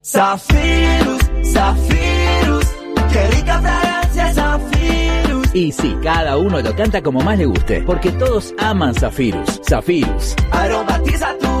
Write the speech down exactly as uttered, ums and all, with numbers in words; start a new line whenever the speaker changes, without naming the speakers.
Zafirus, Zafirus, qué rica fragancia Zafirus.
Y sí, cada uno lo canta como más le guste, porque todos aman Zafirus. Zafirus.
Aromatiza tu